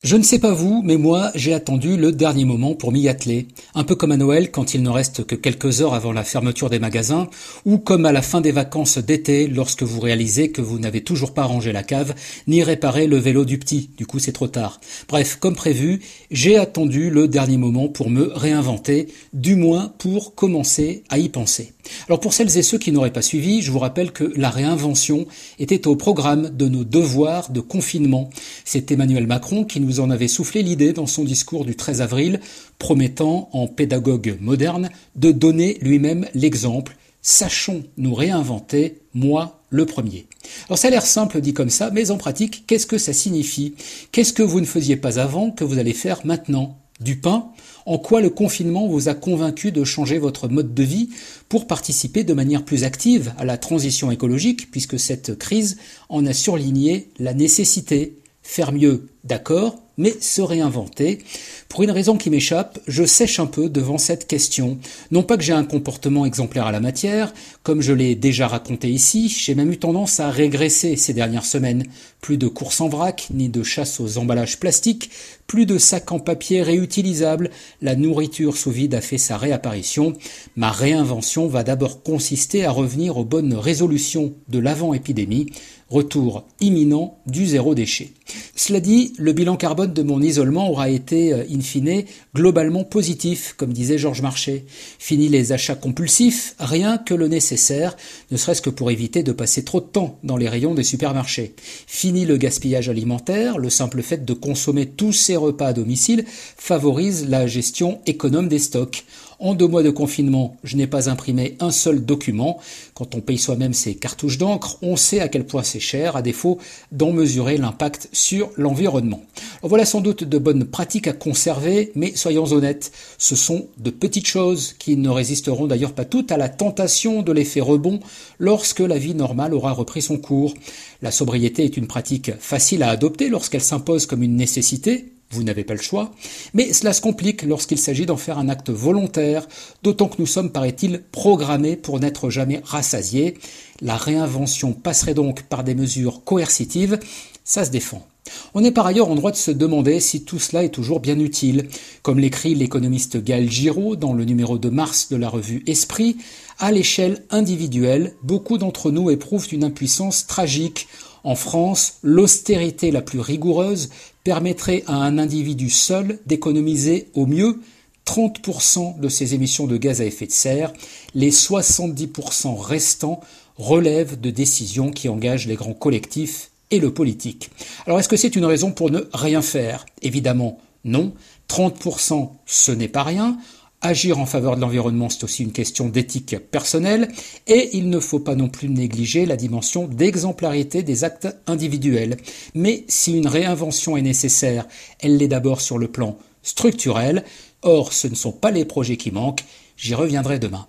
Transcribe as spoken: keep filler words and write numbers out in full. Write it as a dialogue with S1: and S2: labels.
S1: Je ne sais pas vous, mais moi, j'ai attendu le dernier moment pour m'y atteler. Un peu comme à Noël, quand il ne reste que quelques heures avant la fermeture des magasins, ou comme à la fin des vacances d'été, lorsque vous réalisez que vous n'avez toujours pas rangé la cave, ni réparé le vélo du petit. Du coup, c'est trop tard. Bref, comme prévu, j'ai attendu le dernier moment pour me réinventer, du moins pour commencer à y penser. Alors pour celles et ceux qui n'auraient pas suivi, je vous rappelle que la réinvention était au programme de nos devoirs de confinement. C'est Emmanuel Macron qui nous en avait soufflé l'idée dans son discours du treize avril, promettant, en pédagogue moderne, de donner lui-même l'exemple. Sachons nous réinventer, moi le premier. Alors ça a l'air simple dit comme ça, mais en pratique, qu'est-ce que ça signifie? Qu'est-ce que vous ne faisiez pas avant que vous allez faire maintenant? Du pain? En quoi le confinement vous a convaincu de changer votre mode de vie pour participer de manière plus active à la transition écologique, puisque cette crise en a surligné la nécessité? Faire mieux, d'accord, mais se réinventer. Pour une raison qui m'échappe, je sèche un peu devant cette question. Non pas que j'ai un comportement exemplaire à la matière, comme je l'ai déjà raconté ici, j'ai même eu tendance à régresser ces dernières semaines. Plus de courses en vrac, ni de chasse aux emballages plastiques, plus de sacs en papier réutilisables, la nourriture sous vide a fait sa réapparition. Ma réinvention va d'abord consister à revenir aux bonnes résolutions de l'avant-épidémie, retour imminent du zéro déchet. Cela dit, le bilan carbone de mon isolement aura été, in fine, globalement positif, comme disait Georges Marchais. Fini les achats compulsifs, rien que le nécessaire, ne serait-ce que pour éviter de passer trop de temps dans les rayons des supermarchés. Fini le gaspillage alimentaire, le simple fait de consommer tous ses repas à domicile favorise la gestion économe des stocks. En deux mois de confinement, je n'ai pas imprimé un seul document. Quand on paye soi-même ses cartouches d'encre, on sait à quel point c'est cher, à défaut d'en mesurer l'impact sur l'environnement. Voilà sans doute de bonnes pratiques à conserver, mais soyons honnêtes, ce sont de petites choses qui ne résisteront d'ailleurs pas toutes à la tentation de l'effet rebond lorsque la vie normale aura repris son cours. La sobriété est une pratique facile à adopter lorsqu'elle s'impose comme une nécessité. Vous n'avez pas le choix, mais cela se complique lorsqu'il s'agit d'en faire un acte volontaire, d'autant que nous sommes, paraît-il, programmés pour n'être jamais rassasiés. La réinvention passerait donc par des mesures coercitives, ça se défend. On est par ailleurs en droit de se demander si tout cela est toujours bien utile. Comme l'écrit l'économiste Gaël Giraud dans le numéro de mars de la revue Esprit, à l'échelle individuelle, beaucoup d'entre nous éprouvent une impuissance tragique. En France, l'austérité la plus rigoureuse permettrait à un individu seul d'économiser au mieux trente pour cent de ses émissions de gaz à effet de serre. Les soixante-dix pour cent restants relèvent de décisions qui engagent les grands collectifs et le politique. Alors est-ce que c'est une raison pour ne rien faire? Évidemment non. trente pour cent, ce n'est pas rien. Agir en faveur de l'environnement, c'est aussi une question d'éthique personnelle, et il ne faut pas non plus négliger la dimension d'exemplarité des actes individuels. Mais si une réinvention est nécessaire, elle l'est d'abord sur le plan structurel. Or, ce ne sont pas les projets qui manquent, j'y reviendrai demain.